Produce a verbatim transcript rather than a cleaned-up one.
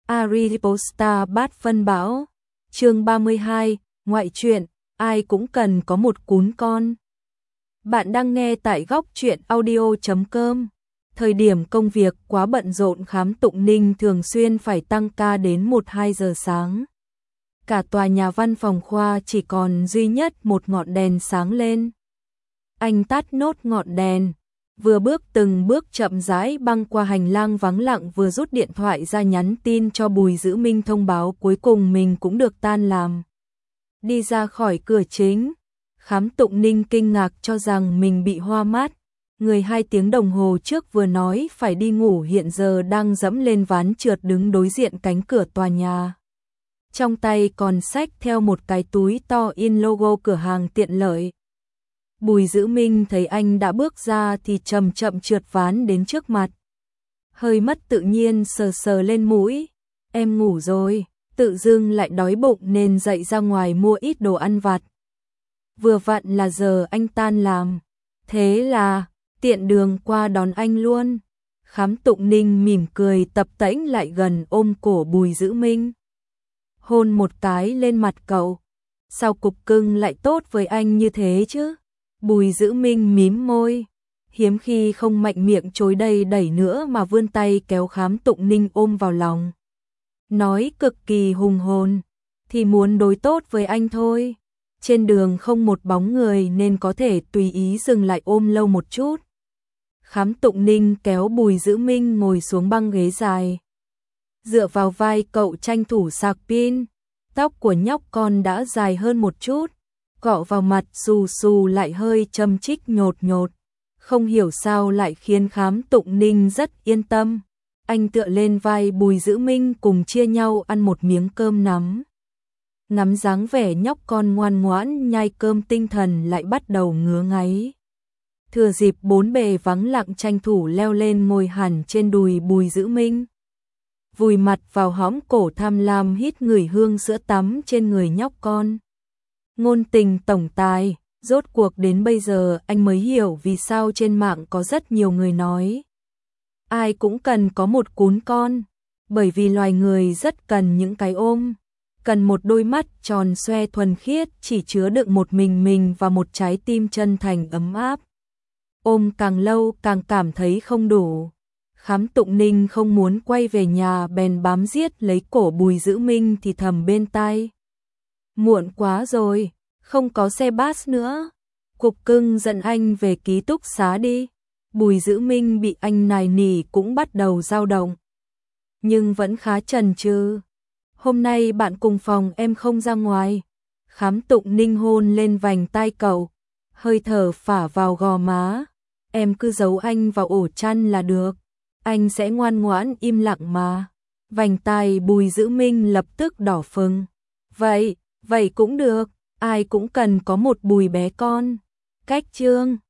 Ariposta bát phân bão. Chương ba mươi hai, ngoại truyện, ai cũng cần có một cún con. Bạn đang nghe tại góc truyện audio chấm com. Thời điểm công việc quá bận rộn, Khám Tụng Ninh thường xuyên phải tăng ca đến một hai giờ sáng. Cả tòa nhà văn phòng khoa chỉ còn duy nhất một ngọn đèn sáng lên. Anh tắt nốt ngọn đèn, vừa bước từng bước chậm rãi băng qua hành lang vắng lặng, vừa rút điện thoại ra nhắn tin cho Bùi Dữ Minh thông báo cuối cùng mình cũng được tan làm. Đi ra khỏi cửa chính, Khám Tụng Ninh kinh ngạc cho rằng mình bị hoa mắt. Người hai tiếng đồng hồ trước vừa nói phải đi ngủ hiện giờ đang dẫm lên ván trượt đứng đối diện cánh cửa tòa nhà. Trong tay còn xách theo một cái túi to in logo cửa hàng tiện lợi. Bùi Dữ Minh thấy anh đã bước ra thì chậm chậm trượt ván đến trước mặt. Hơi mất tự nhiên sờ sờ lên mũi. Em ngủ rồi, tự dưng lại đói bụng nên dậy ra ngoài mua ít đồ ăn vặt. Vừa vặn là giờ anh tan làm. Thế là, tiện đường qua đón anh luôn. Khám Tụng Ninh mỉm cười tập tễnh lại gần ôm cổ Bùi Dữ Minh. Hôn một cái lên mặt cậu. Sao cục cưng lại tốt với anh như thế chứ? Bùi Dữ Minh mím môi, hiếm khi không mạnh miệng chối đây đẩy nữa mà vươn tay kéo Khám Tụng Ninh ôm vào lòng. Nói cực kỳ hùng hồn, thì muốn đối tốt với anh thôi. Trên đường không một bóng người nên có thể tùy ý dừng lại ôm lâu một chút. Khám Tụng Ninh kéo Bùi Dữ Minh ngồi xuống băng ghế dài. Dựa vào vai cậu tranh thủ sạc pin, tóc của nhóc con đã dài hơn một chút. Cọ vào mặt xù xù lại hơi châm chích nhột nhột. Không hiểu sao lại khiến Khám Tụng Ninh rất yên tâm. Anh tựa lên vai Bùi Dữ Minh cùng chia nhau ăn một miếng cơm nắm. Ngắm dáng vẻ nhóc con ngoan ngoãn nhai cơm, tinh thần lại bắt đầu ngứa ngáy. Thừa dịp bốn bề vắng lặng tranh thủ leo lên ngồi hẳn trên đùi Bùi Dữ Minh. Vùi mặt vào hõm cổ tham lam hít ngửi hương sữa tắm trên người nhóc con. Ngôn tình tổng tài, rốt cuộc đến bây giờ anh mới hiểu vì sao trên mạng có rất nhiều người nói ai cũng cần có một cún con, bởi vì loài người rất cần những cái ôm, cần một đôi mắt tròn xoe thuần khiết chỉ chứa đựng một mình mình và một trái tim chân thành ấm áp. Ôm càng lâu càng cảm thấy không đủ. Khám Tụng Ninh không muốn quay về nhà bèn bám giết lấy cổ Bùi Dữ Minh thì thầm bên tai. Muộn quá rồi, không có xe bus nữa. Cục cưng dẫn anh về ký túc xá đi. Bùi Dữ Minh bị anh nài nỉ cũng bắt đầu dao động. Nhưng vẫn khá chần chừ. Hôm nay bạn cùng phòng em không ra ngoài. Khám Tụng Ninh hôn lên vành tai cậu. Hơi thở phả vào gò má. Em cứ giấu anh vào ổ chăn là được. Anh sẽ ngoan ngoãn im lặng mà. Vành tai Bùi Dữ Minh lập tức đỏ phừng. Vậy, vậy cũng được. Ai cũng cần có một Bùi bé con. Cách chương